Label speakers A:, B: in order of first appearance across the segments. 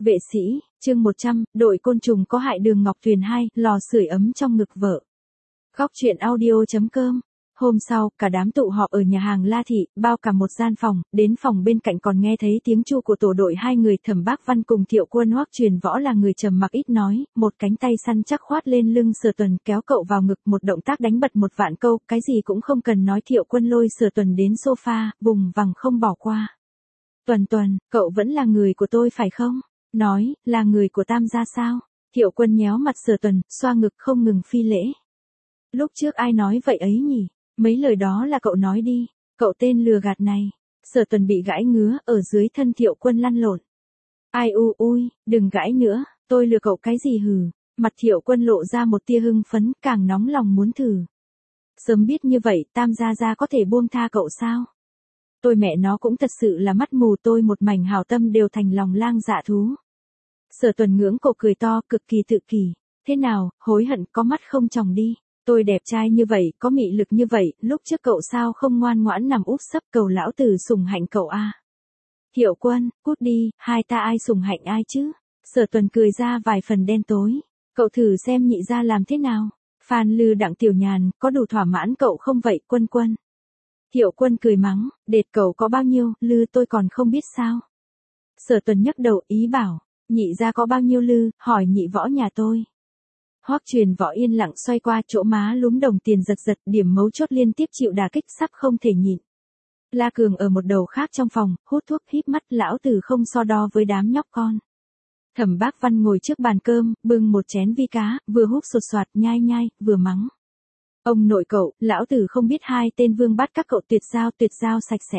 A: Vệ sĩ, chương 100, đội côn trùng có hại Đường Ngọc Tuyền 2, lò sưởi ấm trong ngực vợ. Góc truyện audio.com. Hôm sau, cả đám tụ họp ở nhà hàng La Thị, bao cả một gian phòng, đến phòng bên cạnh còn nghe thấy tiếng chu của tổ đội hai người Thẩm Bác Văn cùng Thiệu Quân. Hoắc Truyền Võ là người trầm mặc ít nói, một cánh tay săn chắc khoát lên lưng Sở Tuần kéo cậu vào ngực, một động tác đánh bật một vạn câu, cái gì cũng không cần nói. Thiệu Quân lôi Sở Tuần đến sofa, vùng vằng không bỏ qua. Tuần, cậu vẫn là người của tôi phải không? Nói, là người của Tam gia sao? Thiệu Quân nhéo mặt Sở Tuần, xoa ngực không ngừng phi lễ. Lúc trước ai nói vậy ấy nhỉ? Mấy lời đó là cậu nói đi, cậu tên lừa gạt này. Sở Tuần bị gãi ngứa, ở dưới thân Thiệu Quân lăn lộn. Ai ui, đừng gãi nữa, tôi lừa cậu cái gì hừ. Mặt Thiệu Quân lộ ra một tia hưng phấn, càng nóng lòng muốn thử. Sớm biết như vậy, Tam gia có thể buông tha cậu sao? Tôi mẹ nó cũng thật sự là mắt mù, tôi một mảnh hảo tâm đều thành lòng lang dạ thú. Sở Tuần ngưỡng cổ cười to, cực kỳ tự kỷ. Thế nào, hối hận có mắt không tròng đi. Tôi đẹp trai như vậy, có mị lực như vậy, lúc trước cậu sao không ngoan ngoãn nằm úp sấp cầu lão tử sủng hạnh cậu a? Thiệu Quân, cút đi, hai ta ai sủng hạnh ai chứ? Sở Tuần cười ra vài phần đen tối. Cậu thử xem nhị gia làm thế nào. Phan Lư Đặng Tiểu Nhàn, có đủ thỏa mãn cậu không vậy Quân? Thiệu Quân cười mắng, đệt cậu có bao nhiêu, lư tôi còn không biết sao. Sở Tuần nhấc đầu ý bảo, nhị gia có bao nhiêu lư, hỏi nhị võ nhà tôi. Hoắc Truyền Võ yên lặng xoay qua, chỗ má lúm đồng tiền giật, điểm mấu chốt liên tiếp chịu đả kích sắp không thể nhịn. La Cường ở một đầu khác trong phòng, hút thuốc híp mắt, lão tử không so đo với đám nhóc con. Thẩm Bác Văn ngồi trước bàn cơm, bưng một chén vi cá, vừa húp sột soạt nhai, vừa mắng. Ông nội cậu, lão tử không biết hai tên vương bắt các cậu tuyệt giao sạch sẽ.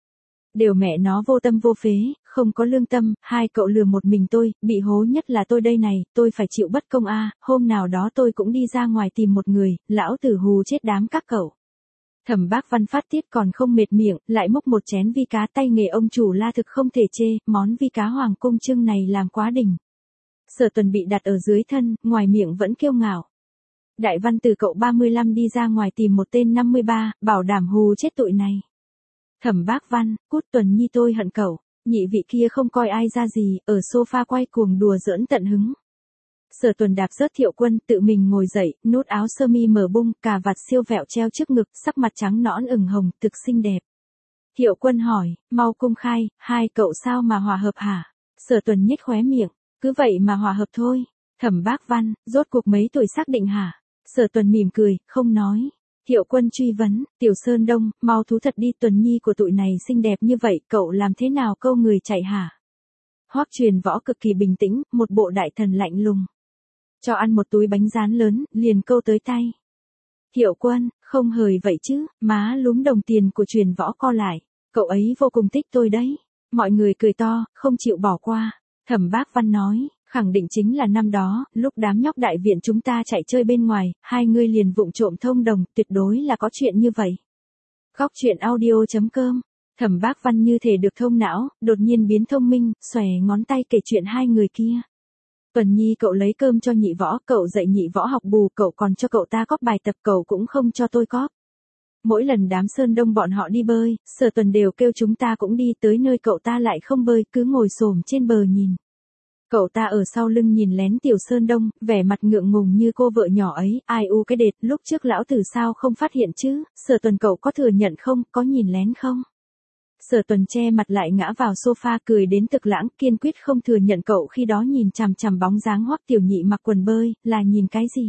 A: Đều mẹ nó vô tâm vô phế, không có lương tâm, hai cậu lừa một mình tôi, bị hố nhất là tôi đây này, tôi phải chịu bất công a. Hôm nào đó tôi cũng đi ra ngoài tìm một người, lão tử hù chết đám các cậu. Thẩm Bác Văn phát tiết còn không mệt miệng, lại múc một chén vi cá, tay nghề ông chủ La thực không thể chê, món vi cá Hoàng Cung Trưng này làm quá đỉnh. Sở Tuần bị đặt ở dưới thân, ngoài miệng vẫn kiêu ngạo. Đại Văn từ cậu 35 đi ra ngoài tìm một tên 53, bảo đảm hù chết tụi này. Thẩm Bác Văn, cút Tuần nhi tôi hận cậu. Nhị vị kia không coi ai ra gì, ở sofa quay cuồng đùa giỡn tận hứng. Sở Tuần đạp rớt Thiệu Quân, tự mình ngồi dậy, nút áo sơ mi mở bung, cà vạt siêu vẹo treo trước ngực, sắc mặt trắng nõn ửng hồng, thực xinh đẹp. Thiệu Quân hỏi, mau công khai, hai cậu sao mà hòa hợp hả? Sở Tuần nhếch khóe miệng, cứ vậy mà hòa hợp thôi. Thẩm Bác Văn, rốt cuộc mấy tuổi xác định hả? Sở Tuần mỉm cười, không nói. Thiệu Quân truy vấn, Tiểu Sơn Đông, mau thú thật đi, Tuần nhi của tụi này xinh đẹp như vậy, cậu làm thế nào câu người chạy hả? Hoắc Truyền Võ cực kỳ bình tĩnh, một bộ đại thần lạnh lùng. Cho ăn một túi bánh rán lớn, liền câu tới tay. Thiệu Quân, không hời vậy chứ, má lúm đồng tiền của Truyền Võ co lại. Cậu ấy vô cùng thích tôi đấy. Mọi người cười to, không chịu bỏ qua. Thẩm Bác Văn nói, khẳng định chính là năm đó, lúc đám nhóc đại viện chúng ta chạy chơi bên ngoài, hai người liền vụng trộm thông đồng, tuyệt đối là có chuyện như vậy. Góc truyện audio.com. Thẩm Bác Văn như thể được thông não, đột nhiên biến thông minh, xòe ngón tay kể chuyện hai người kia. Tuần nhi cậu lấy cơm cho nhị võ, cậu dạy nhị võ học bù, cậu còn cho cậu ta cóp bài tập, cậu cũng không cho tôi cóp. Mỗi lần đám Sơn Đông bọn họ đi bơi, Sở Tuần đều kêu chúng ta cũng đi, tới nơi cậu ta lại không bơi, cứ ngồi xổm trên bờ nhìn. Cậu ta ở sau lưng nhìn lén Tiểu Sơn Đông, vẻ mặt ngượng ngùng như cô vợ nhỏ ấy, ai u cái đệt, lúc trước lão tử sao không phát hiện chứ, Sở Tuần cậu có thừa nhận không, có nhìn lén không? Sở Tuần che mặt lại ngã vào sofa cười đến thực lãng, kiên quyết không thừa nhận cậu khi đó nhìn chằm chằm bóng dáng Hoắc Tiểu Nhị mặc quần bơi, là nhìn cái gì?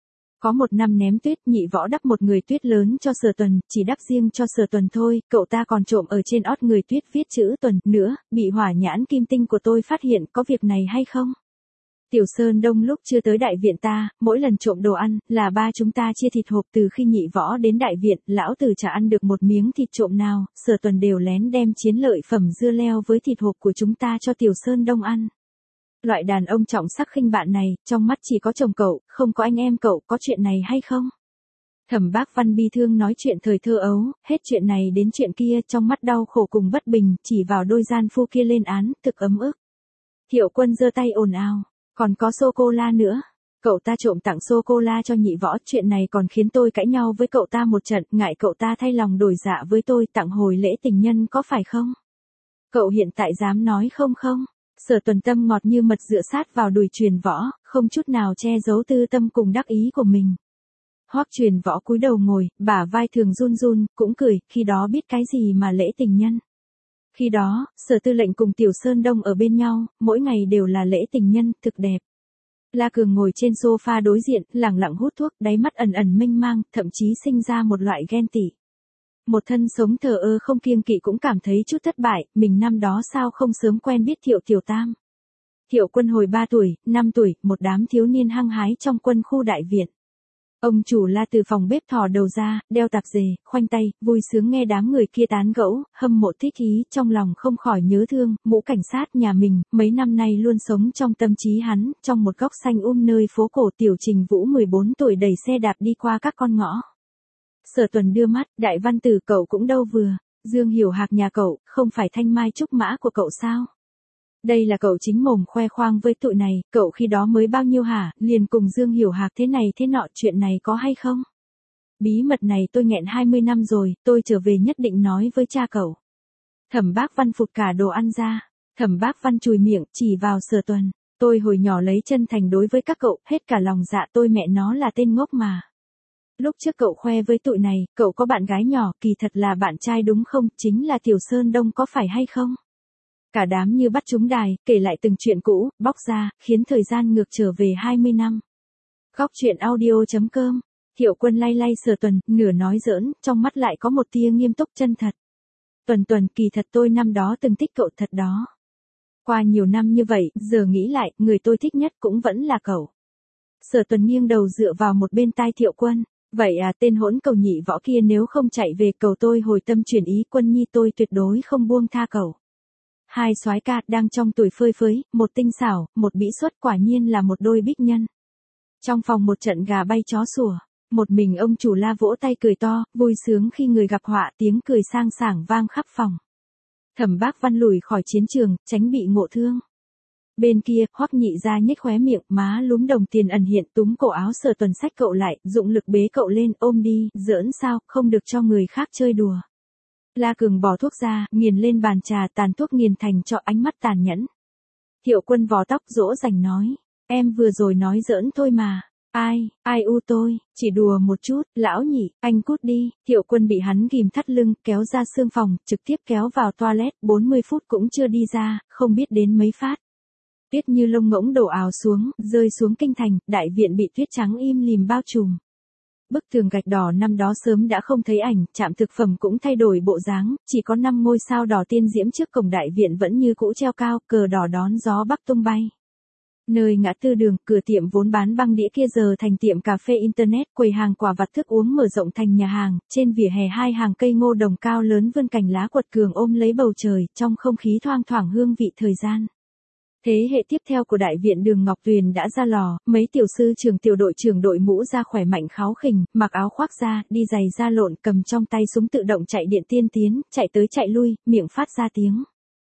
A: Có một năm ném tuyết, nhị võ đắp một người tuyết lớn cho Sở Tuần, chỉ đắp riêng cho Sở Tuần thôi, cậu ta còn trộm ở trên ót người tuyết viết chữ Tuần nữa, bị hỏa nhãn kim tinh của tôi phát hiện, có việc này hay không? Tiểu Sơn Đông lúc chưa tới đại viện ta, mỗi lần trộm đồ ăn, là ba chúng ta chia thịt hộp, từ khi nhị võ đến đại viện, lão tử chả ăn được một miếng thịt trộm nào, Sở Tuần đều lén đem chiến lợi phẩm dưa leo với thịt hộp của chúng ta cho Tiểu Sơn Đông ăn. Loại đàn ông trọng sắc khinh bạn này, trong mắt chỉ có chồng cậu, không có anh em cậu, có chuyện này hay không? Thẩm Bác Văn bi thương nói chuyện thời thơ ấu, hết chuyện này đến chuyện kia, trong mắt đau khổ cùng bất bình, chỉ vào đôi gian phu kia lên án, thực ấm ức. Thiệu Quân giơ tay ồn ào, còn có sô-cô-la nữa. Cậu ta trộm tặng sô-cô-la cho nhị võ, chuyện này còn khiến tôi cãi nhau với cậu ta một trận, ngại cậu ta thay lòng đổi dạ với tôi, tặng hồi lễ tình nhân có phải không? Cậu hiện tại dám nói không? Sở Tuần tâm ngọt như mật dựa sát vào đùi Truyền Võ, không chút nào che giấu tư tâm cùng đắc ý của mình. Hoắc Truyền Võ cúi đầu ngồi, bả vai thường run run, cũng cười, khi đó biết cái gì mà lễ tình nhân. Khi đó, Sở Tư lệnh cùng Tiểu Sơn Đông ở bên nhau, mỗi ngày đều là lễ tình nhân, thực đẹp. La Cường ngồi trên sofa đối diện, lẳng lặng hút thuốc, đáy mắt ẩn ẩn mênh mang, thậm chí sinh ra một loại ghen tị. Một thân sống thờ ơ không kiêng kỵ cũng cảm thấy chút thất bại, mình năm đó sao không sớm quen biết Thiệu Tiểu Tam. Thiệu Quân hồi 3 tuổi, 5 tuổi, một đám thiếu niên hăng hái trong quân khu đại viện. Ông chủ La từ phòng bếp thò đầu ra, đeo tạp dề, khoanh tay, vui sướng nghe đám người kia tán gẫu, hâm mộ thích ý, trong lòng không khỏi nhớ thương, mũ cảnh sát nhà mình, mấy năm nay luôn sống trong tâm trí hắn, trong một góc xanh nơi phố cổ Tiểu Trình Vũ 14 tuổi đẩy xe đạp đi qua các con ngõ. Sở Tuần đưa mắt, Đại Văn Tử cậu cũng đâu vừa, Dương Hiểu Hạc nhà cậu, không phải thanh mai trúc mã của cậu sao? Đây là cậu chính mồm khoe khoang với tụi này, cậu khi đó mới bao nhiêu hả, liền cùng Dương Hiểu Hạc thế này thế nọ, chuyện này có hay không? Bí mật này tôi nghẹn 20 năm rồi, tôi trở về nhất định nói với cha cậu. Thẩm Bác Văn phụt cả đồ ăn ra, Thẩm Bác Văn chùi miệng, chỉ vào Sở Tuần, tôi hồi nhỏ lấy chân thành đối với các cậu, hết cả lòng dạ tôi mẹ nó là tên ngốc mà. Lúc trước cậu khoe với tụi này, cậu có bạn gái nhỏ, kỳ thật là bạn trai đúng không, chính là Tiểu Sơn Đông có phải hay không? Cả đám như bắt trúng đài, kể lại từng chuyện cũ, bóc ra, khiến thời gian ngược trở về 20 năm. Góc truyện audio.com, Thiệu Quân lay lay Sở Tuần, nửa nói giỡn, trong mắt lại có một tia nghiêm túc chân thật. Tuần, kỳ thật tôi năm đó từng thích cậu thật đó. Qua nhiều năm như vậy, giờ nghĩ lại, người tôi thích nhất cũng vẫn là cậu. Sở Tuần nghiêng đầu dựa vào một bên tai Thiệu Quân. Vậy à, tên hỗn cầu nhị võ kia nếu không chạy về cầu tôi hồi tâm chuyển ý, Quân nhi tôi tuyệt đối không buông tha cậu. Hai soái ca đang trong tuổi phơi phới, một tinh xảo, một bĩ xuất, quả nhiên là một đôi bích nhân. Trong phòng một trận gà bay chó sủa, một mình ông chủ La vỗ tay cười to, vui sướng khi người gặp họa, tiếng cười sang sảng vang khắp phòng. Thẩm Bác Văn lùi khỏi chiến trường, tránh bị ngộ thương. Bên kia, Hoắc Nhị Gia nhếch khóe miệng, má lúm đồng tiền ẩn hiện, túm cổ áo Sở Tuần xách cậu lại, dụng lực bế cậu lên, ôm đi, giỡn sao, không được cho người khác chơi đùa. La Cường bỏ thuốc ra, nghiền lên bàn trà, tàn thuốc nghiền thành cho, ánh mắt tàn nhẫn. Thiệu Quân vò tóc dỗ dành nói, em vừa rồi nói giỡn thôi mà. Ai u tôi, chỉ đùa một chút, lão nhị, anh cút đi. Thiệu Quân bị hắn ghim thắt lưng, kéo ra xương phòng, trực tiếp kéo vào toilet, 40 phút cũng chưa đi ra, không biết đến mấy phát. Tuyết như lông ngỗng đổ ào xuống, rơi xuống kinh thành, đại viện bị tuyết trắng im lìm bao trùm. Bức tường gạch đỏ năm đó sớm đã không thấy ảnh, trạm thực phẩm cũng thay đổi bộ dáng, chỉ có 5 ngôi sao đỏ tiên diễm trước cổng đại viện vẫn như cũ treo cao, cờ đỏ đón gió bắc tung bay. Nơi ngã tư đường, cửa tiệm vốn bán băng đĩa kia giờ thành tiệm cà phê internet, quầy hàng quà vặt thức uống mở rộng thành nhà hàng, trên vỉa hè hai hàng cây ngô đồng cao lớn vươn cành lá quật cường ôm lấy bầu trời, trong không khí thoang thoảng hương vị thời gian. Thế hệ tiếp theo của đại viện Đường Ngọc Tuyền đã ra lò, mấy tiểu sư trưởng tiểu đội trưởng đội mũ ra khỏe mạnh kháo khỉnh, mặc áo khoác da, đi giày da lộn, cầm trong tay súng tự động chạy điện tiên tiến, chạy tới chạy lui, miệng phát ra tiếng.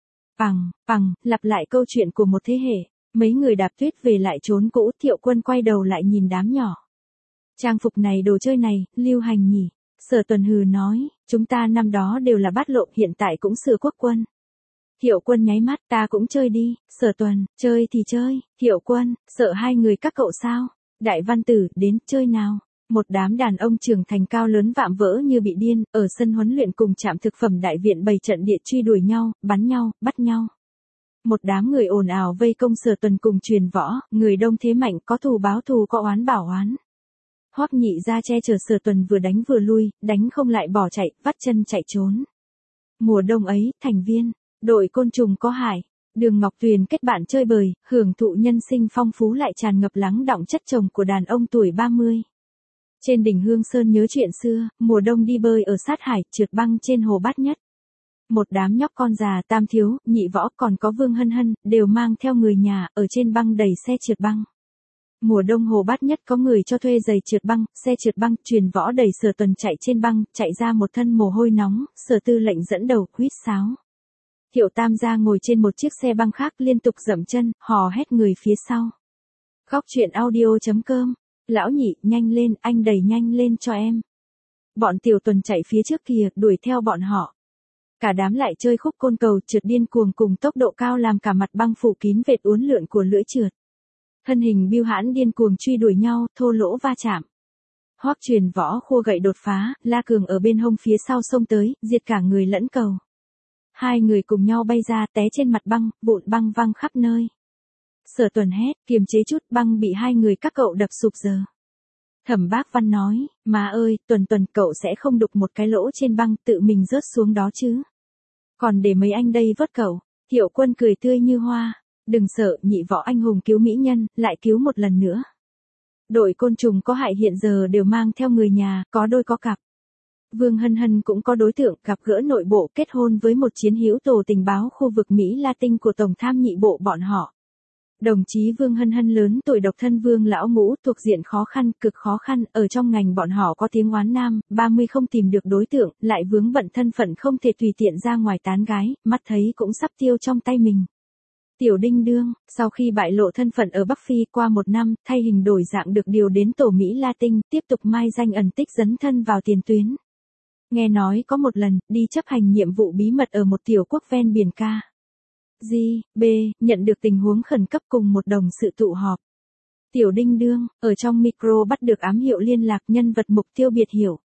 A: Bằng, lặp lại câu chuyện của một thế hệ, mấy người đạp tuyết về lại trốn cũ, Thiệu Quân quay đầu lại nhìn đám nhỏ. Trang phục này đồ chơi này, lưu hành nhỉ? Sở Tuần hừ nói, chúng ta năm đó đều là bát lộ, hiện tại cũng sửa quốc quân. Thiệu Quân nháy mắt, ta cũng chơi đi. Sở Tuần, chơi thì chơi. Thiệu Quân, sợ hai người các cậu sao? Đại Văn Tử, đến, chơi nào. Một đám đàn ông trưởng thành cao lớn vạm vỡ như bị điên, ở sân huấn luyện cùng trạm thực phẩm đại viện bày trận địa truy đuổi nhau, bắn nhau, bắt nhau. Một đám người ồn ào vây công Sở Tuần cùng Truyền Võ, người đông thế mạnh, có thù báo thù, có oán bảo oán. Hoắc Nhị Gia che chở Sở Tuần vừa đánh vừa lui, đánh không lại bỏ chạy, vắt chân chạy trốn. Mùa đông ấy, thành viên đội côn trùng có hại, Đường Ngọc Tuyền kết bạn chơi bời, hưởng thụ nhân sinh phong phú lại tràn ngập lắng đọng chất chồng của đàn ông tuổi 30. Trên đỉnh Hương Sơn nhớ chuyện xưa, mùa đông đi bơi ở sát hải, trượt băng trên hồ Bát Nhất. Một đám nhóc con già, Tam Thiếu, Nhị Võ còn có Vương Hân Hân, đều mang theo người nhà, ở trên băng đẩy xe trượt băng. Mùa đông hồ Bát Nhất có người cho thuê giày trượt băng, xe trượt băng, Truyền Võ đẩy Sở Tuần chạy trên băng, chạy ra một thân mồ hôi nóng, Sở Tư lệnh dẫn đầu, huýt sáo. Thiệu Tam gia ngồi trên một chiếc xe băng khác liên tục dậm chân, hò hét người phía sau. Góc truyện audio.com, lão nhị, nhanh lên, anh đẩy nhanh lên cho em. Bọn Tiểu Tuần chạy phía trước kìa, đuổi theo bọn họ. Cả đám lại chơi khúc côn cầu trượt điên cuồng cùng tốc độ cao làm cả mặt băng phủ kín vệt uốn lượn của lưỡi trượt. Thân hình Bưu Hãn điên cuồng truy đuổi nhau, thô lỗ va chạm. Hoắc Truyền Võ khua gậy đột phá, La Cường ở bên hông phía sau xông tới, diệt cả người lẫn cầu. Hai người cùng nhau bay ra té trên mặt băng, vụn băng văng khắp nơi. Sở Tuần hét, kiềm chế chút, băng bị hai người các cậu đập sụp giờ. Thẩm Bác Văn nói, má ơi, Tuần cậu sẽ không đục một cái lỗ trên băng tự mình rớt xuống đó chứ. Còn để mấy anh đây vớt cậu. Thiệu Quân cười tươi như hoa. Đừng sợ, nhị võ anh hùng cứu mỹ nhân, lại cứu một lần nữa. Đội côn trùng có hại hiện giờ đều mang theo người nhà, có đôi có cặp. Vương Hân Hân cũng có đối tượng gặp gỡ nội bộ kết hôn với một chiến hữu tổ tình báo khu vực Mỹ Latin của Tổng tham nhị bộ bọn họ. Đồng chí Vương Hân Hân lớn tuổi độc thân Vương lão ngũ thuộc diện khó khăn, cực khó khăn, ở trong ngành bọn họ có tiếng oán nam, 30 không tìm được đối tượng, lại vướng bận thân phận không thể tùy tiện ra ngoài tán gái, mắt thấy cũng sắp tiêu trong tay mình. Tiểu Đinh Đương, sau khi bại lộ thân phận ở Bắc Phi qua một năm, thay hình đổi dạng được điều đến tổ Mỹ Latin, tiếp tục mai danh ẩn tích dấn thân vào tiền tuyến. Nghe nói có một lần, đi chấp hành nhiệm vụ bí mật ở một tiểu quốc ven biển Ca. B, nhận được tình huống khẩn cấp cùng một đồng sự tụ họp. Tiểu Đinh Đương, ở trong micro bắt được ám hiệu liên lạc nhân vật mục tiêu biệt hiệu.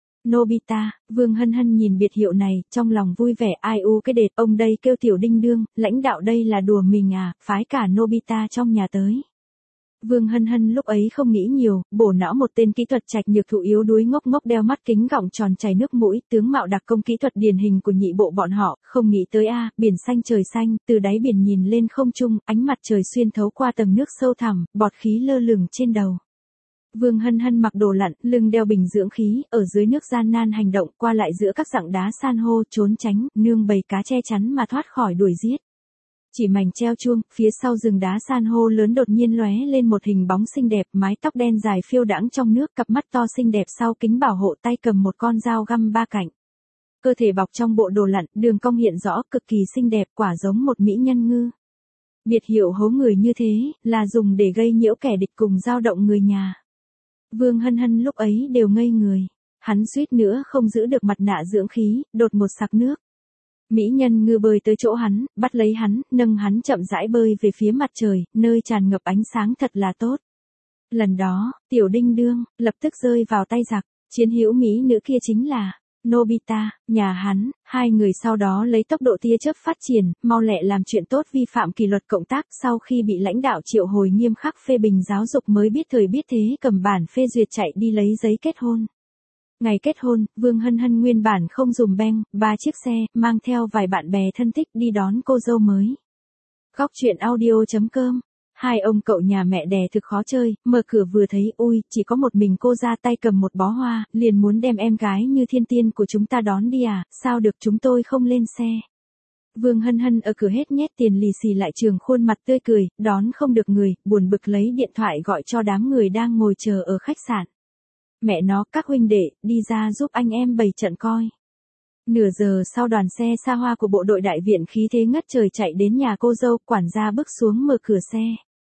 A: Nobita, Vương Hân Hân nhìn biệt hiệu này, trong lòng vui vẻ ai u cái đệt, ông đây kêu Tiểu Đinh Đương, lãnh đạo đây là đùa mình à, phái cả Nobita trong nhà tới. Vương Hân Hân lúc ấy không nghĩ nhiều, bổ não một tên kỹ thuật trạch nhược thụ yếu đuối ngốc ngốc đeo mắt kính gọng tròn chảy nước mũi, tướng mạo đặc công kỹ thuật điển hình của nhị bộ bọn họ, không nghĩ tới biển xanh trời xanh, từ đáy biển nhìn lên không trung, ánh mặt trời xuyên thấu qua tầng nước sâu thẳm, bọt khí lơ lửng trên đầu. Vương Hân Hân mặc đồ lặn, lưng đeo bình dưỡng khí, ở dưới nước gian nan hành động, qua lại giữa các dặng đá san hô, trốn tránh, nương bầy cá che chắn mà thoát khỏi đuổi giết. Chỉ mảnh treo chuông, phía sau rừng đá san hô lớn đột nhiên lóe lên một hình bóng xinh đẹp, mái tóc đen dài phiêu đãng trong nước, cặp mắt to xinh đẹp sau kính bảo hộ, tay cầm một con dao găm ba cạnh. Cơ thể bọc trong bộ đồ lặn, đường cong hiện rõ, cực kỳ xinh đẹp, quả giống một mỹ nhân ngư. Biệt hiệu hố người như thế, là dùng để gây nhiễu kẻ địch cùng dao động người nhà. Vương Hân Hân lúc ấy đều ngây người. Hắn suýt nữa không giữ được mặt nạ dưỡng khí, đột một sặc nước. Mỹ nhân ngư bơi tới chỗ hắn, bắt lấy hắn, nâng hắn chậm rãi bơi về phía mặt trời, nơi tràn ngập ánh sáng thật là tốt. Lần đó, Tiểu Đinh Đương, lập tức rơi vào tay giặc, chiến hữu Mỹ nữ kia chính là Nobita, nhà hắn, hai người sau đó lấy tốc độ tia chớp phát triển, mau lẹ làm chuyện tốt vi phạm kỷ luật cộng tác sau khi bị lãnh đạo triệu hồi nghiêm khắc phê bình giáo dục mới biết thời biết thế cầm bản phê duyệt chạy đi lấy giấy kết hôn. Ngày kết hôn, Vương Hân Hân nguyên bản không dùng beng, 3 chiếc xe, mang theo vài bạn bè thân thích đi đón cô dâu mới. Góc truyện audio.com. Hai ông cậu nhà mẹ đẻ thực khó chơi, mở cửa vừa thấy, ui, chỉ có một mình cô ra tay cầm một bó hoa, liền muốn đem em gái như thiên tiên của chúng ta đón đi à, sao được chúng tôi không lên xe. Vương Hân Hân ở cửa hết nhét tiền lì xì lại trường khuôn mặt tươi cười, đón không được người, buồn bực lấy điện thoại gọi cho đám người đang ngồi chờ ở khách sạn. Mẹ nó, các huynh đệ, đi ra giúp anh em bày trận coi. Nửa giờ sau đoàn xe xa hoa của bộ đội đại viện khí thế ngất trời chạy đến nhà cô dâu, quản gia bước xuống mở cửa xe.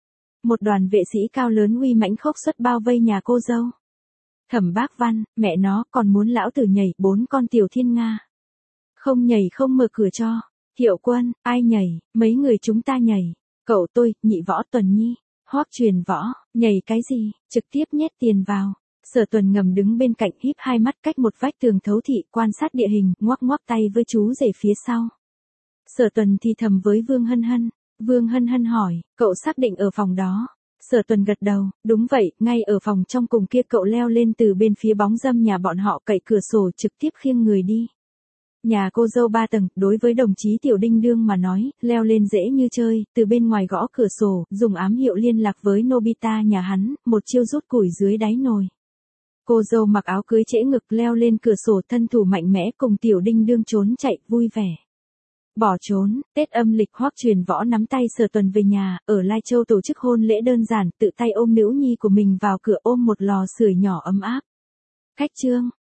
A: Một đoàn vệ sĩ cao lớn uy mãnh khốc xuất bao vây nhà cô dâu. Thẩm Bác Văn, mẹ nó còn muốn lão tử nhảy 4 con tiểu thiên nga. Không nhảy không mở cửa cho. Thiệu Quân, ai nhảy, mấy người chúng ta nhảy. Cậu tôi, nhị võ Tuần Nhi, Hoắc Truyền Võ, nhảy cái gì, trực tiếp nhét tiền vào. Sở Tuần ngầm đứng bên cạnh híp hai mắt cách một vách tường thấu thị quan sát địa hình, ngoắc ngoắc tay với chú rể phía sau. Sở Tuần thì thầm với Vương Hân Hân. Vương Hân Hân hỏi, cậu xác định ở phòng đó. Sở Tuần gật đầu, đúng vậy, ngay ở phòng trong cùng kia cậu leo lên từ bên phía bóng râm nhà bọn họ cậy cửa sổ trực tiếp khiêng người đi. Nhà cô dâu 3 tầng, đối với đồng chí Tiểu Đinh Đương mà nói, leo lên dễ như chơi, từ bên ngoài gõ cửa sổ, dùng ám hiệu liên lạc với Nobita nhà hắn, một chiêu rút củi dưới đáy nồi. Cô dâu mặc áo cưới trễ ngực leo lên cửa sổ thân thủ mạnh mẽ cùng Tiểu Đinh Đương trốn chạy vui vẻ. Bỏ trốn, Tết âm lịch Hoắc Truyền Võ nắm tay Sở Tuần về nhà, ở Lai Châu tổ chức hôn lễ đơn giản, tự tay ôm nữ nhi của mình vào cửa ôm một lò sưởi nhỏ ấm áp. Khách trương,